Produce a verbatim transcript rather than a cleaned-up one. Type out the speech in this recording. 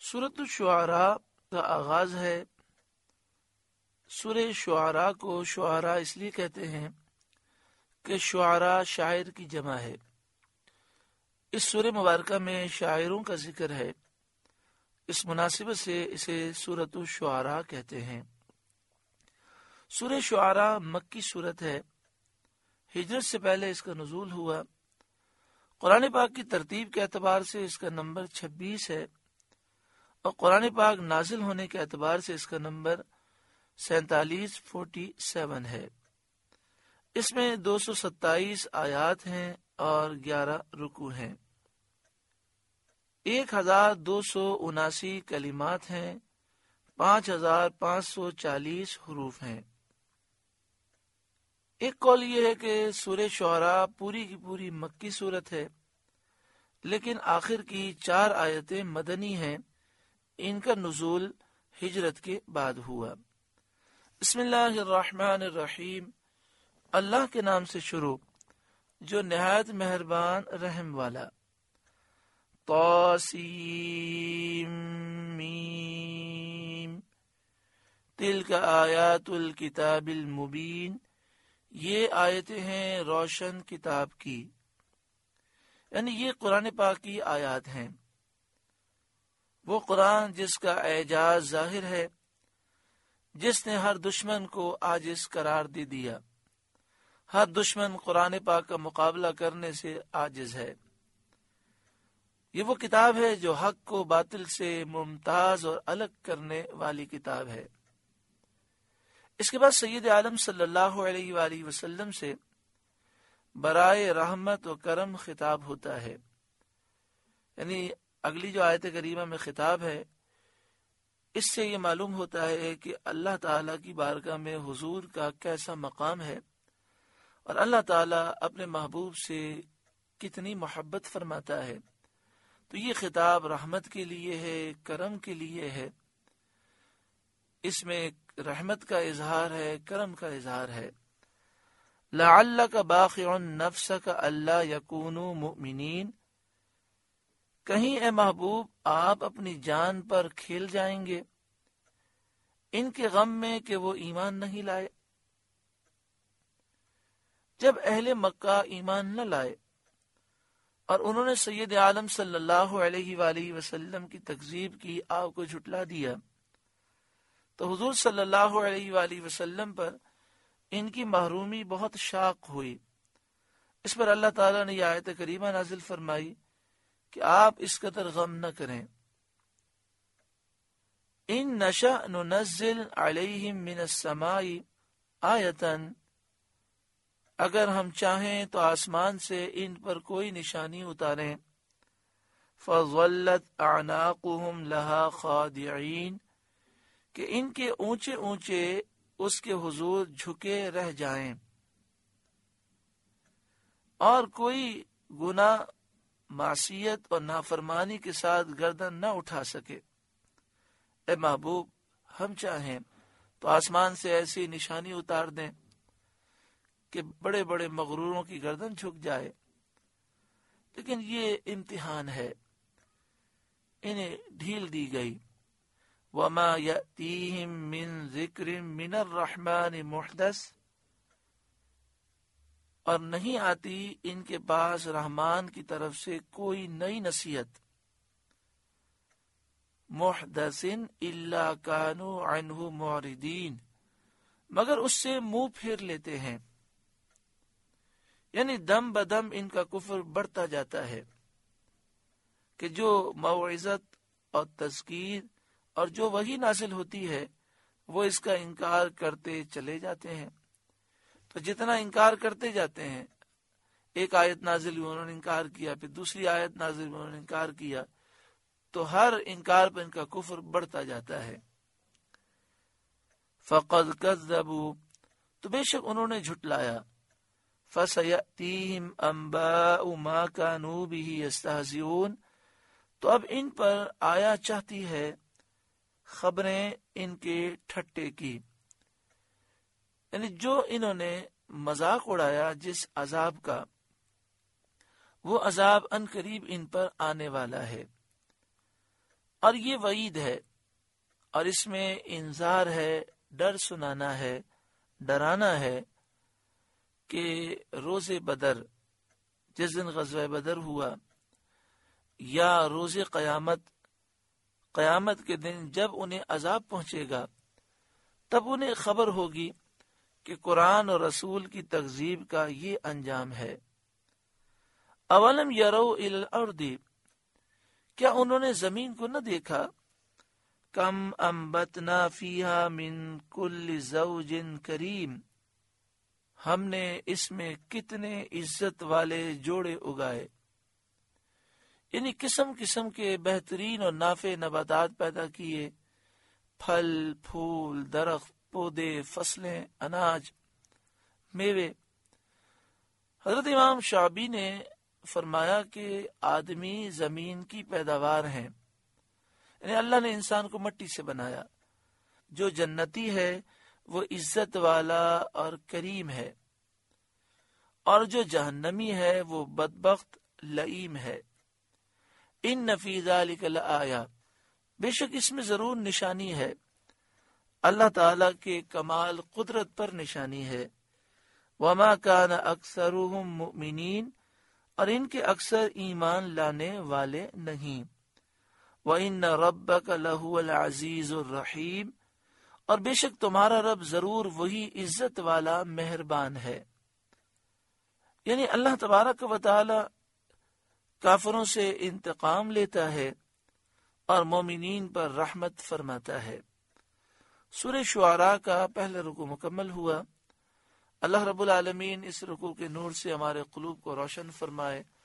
سورۃ الشعراء کا آغاز ہے۔ سورہ شعراء کو شعراء اس لیے کہتے ہیں کہ شعراء شاعر کی جمع ہے۔ اس سورہ مبارکہ میں شاعروں کا ذکر ہے، اس مناسبت سے اسے سورۃ الشعراء کہتے ہیں۔ سورہ شعراء مکی سورت ہے، ہجرت سے پہلے اس کا نزول ہوا۔ قرآن پاک کی ترتیب کے اعتبار سے اس کا نمبر چھبیس ہے، اور قرآن پاک نازل ہونے کے اعتبار سے اس کا نمبر سینتالیس فورٹی سیون ہے۔ اس میں دو سو ستائیس آیات ہیں اور گیارہ رکوع ہیں۔ ایک ہزار دو سو اناسی کلمات ہیں، پانچ ہزار پانچ سو چالیس حروف ہیں۔ ایک قول یہ ہے کہ سورہ شعراء پوری کی پوری مکی صورت ہے، لیکن آخر کی چار آیتیں مدنی ہیں، ان کا نزول ہجرت کے بعد ہوا۔ بسم اللہ الرحمن الرحیم، اللہ کے نام سے شروع جو نہایت مہربان رحم والا۔ طاسیم میم، تلک آیات الکتاب المبین، یہ آیتیں ہیں روشن کتاب کی، یعنی یہ قرآن پاک کی آیات ہیں، وہ قرآن جس کا اعجاز ظاہر ہے، جس نے ہر دشمن کو عاجز قرار دے دیا۔ ہر دشمن قرآن پاک کا مقابلہ کرنے سے عاجز ہے۔ یہ وہ کتاب ہے جو حق کو باطل سے ممتاز اور الگ کرنے والی کتاب ہے۔ اس کے بعد سید عالم صلی اللہ علیہ وآلہ وسلم سے برائے رحمت و کرم خطاب ہوتا ہے، یعنی اگلی جو آیت کریمہ میں خطاب ہے، اس سے یہ معلوم ہوتا ہے کہ اللہ تعالیٰ کی بارگاہ میں حضور کا کیسا مقام ہے، اور اللہ تعالیٰ اپنے محبوب سے کتنی محبت فرماتا ہے۔ تو یہ خطاب رحمت کے لیے ہے، کرم کے لیے ہے، اس میں رحمت کا اظہار ہے، کرم کا اظہار ہے۔ لعلک باخع نفسک الا یکونوا مؤمنین، کہیں اے محبوب آپ اپنی جان پر کھیل جائیں گے ان کے غم میں کہ وہ ایمان نہیں لائے۔ جب اہل مکہ ایمان نہ لائے اور انہوں نے سید عالم صلی اللہ علیہ وآلہ وسلم کی تکذیب کی، آپ کو جھٹلا دیا، تو حضور صلی اللہ علیہ وآلہ وسلم پر ان کی محرومی بہت شاق ہوئی۔ اس پر اللہ تعالیٰ نے یہ آیت کریمہ نازل فرمائی کہ آپ اس قدر غم نہ کریں۔ ان نشأ ننزل علیہم من السماء آیۃ، اگر ہم چاہیں تو آسمان سے ان پر کوئی نشانی اتاریں۔ فظلت اعناقهم لها خاضعین، کہ ان کے اونچے اونچے اس کے حضور جھکے رہ جائیں اور کوئی گناہ، معصیت اور نافرمانی کے ساتھ گردن نہ اٹھا سکے۔ اے محبوب ہم چاہیں تو آسمان سے ایسی نشانی اتار دیں کہ بڑے بڑے مغروروں کی گردن جھک جائے، لیکن یہ امتحان ہے، انہیں ڈھیل دی گئی۔ وما یأتیہم من ذکر من الرحمن محدث، اور نہیں آتی ان کے پاس رحمان کی طرف سے کوئی نئی نصیحت، محدث الا کانوا عنہ معرضین، مگر اس سے منہ پھیر لیتے ہیں، یعنی دم بدم ان کا کفر بڑھتا جاتا ہے کہ جو موعظت اور تذکیر اور جو وحی نازل ہوتی ہے وہ اس کا انکار کرتے چلے جاتے ہیں۔ تو جتنا انکار کرتے جاتے ہیں، ایک آیت نازل ہوئی انہوں نے انکار کیا، پھر دوسری آیت نازل ہوئی انہوں نے انکار کیا، تو ہر انکار پر ان کا کفر بڑھتا جاتا ہے۔ فقد کذبوا، تو بے شک انہوں نے جھٹلایا۔ فسیأتیہم انباء ما کانوا بہ یستہزئون، تو اب ان پر آیا چاہتی ہے خبریں ان کے ٹھٹے کی، یعنی جو انہوں نے مذاق اڑایا جس عذاب کا، وہ عذاب ان قریب ان پر آنے والا ہے۔ اور یہ وعید ہے اور اس میں انذار ہے، ڈر سنانا ہے، ڈرانا ہے کہ روز بدر، جس دن غزوہ بدر ہوا، یا روز قیامت، قیامت کے دن جب انہیں عذاب پہنچے گا تب انہیں خبر ہوگی کہ قرآن اور رسول کی تکذیب کا یہ انجام ہے۔ اولم یرو الی الارض، کیا انہوں نے زمین کو نہ دیکھا؟ کم انبتنا فیہا من کل زوج کریم، ہم نے اس میں کتنے عزت والے جوڑے اگائے، یعنی قسم قسم کے بہترین اور نافع نباتات پیدا کیے، پھل، پھول، درخت، پودے، فصلیں، اناج، میوے۔ حضرت امام شعبی نے فرمایا کہ آدمی زمین کی پیداوار ہیں، یعنی اللہ نے انسان کو مٹی سے بنایا۔ جو جنتی ہے وہ عزت والا اور کریم ہے، اور جو جہنمی ہے وہ بدبخت لئیم ہے۔ ان فی ذلک لآیہ، بے شک اس میں ضرور نشانی ہے، اللہ تعالی کے کمال قدرت پر نشانی ہے۔ وما کان اکثرهم مؤمنین، اور ان کے اکثر ایمان لانے والے نہیں۔ وَإِنَّ رَبَّكَ لَهُوَ الْعَزِيزُ الرَّحِيمُ، اور بے شک تمہارا رب ضرور وہی عزت والا مہربان ہے۔ یعنی اللہ تبارک و تعالی کافروں سے انتقام لیتا ہے اور مومنین پر رحمت فرماتا ہے۔ سورہ شعراء کا پہلا رکوع مکمل ہوا۔ اللہ رب العالمین اس رکوع کے نور سے ہمارے قلوب کو روشن فرمائے۔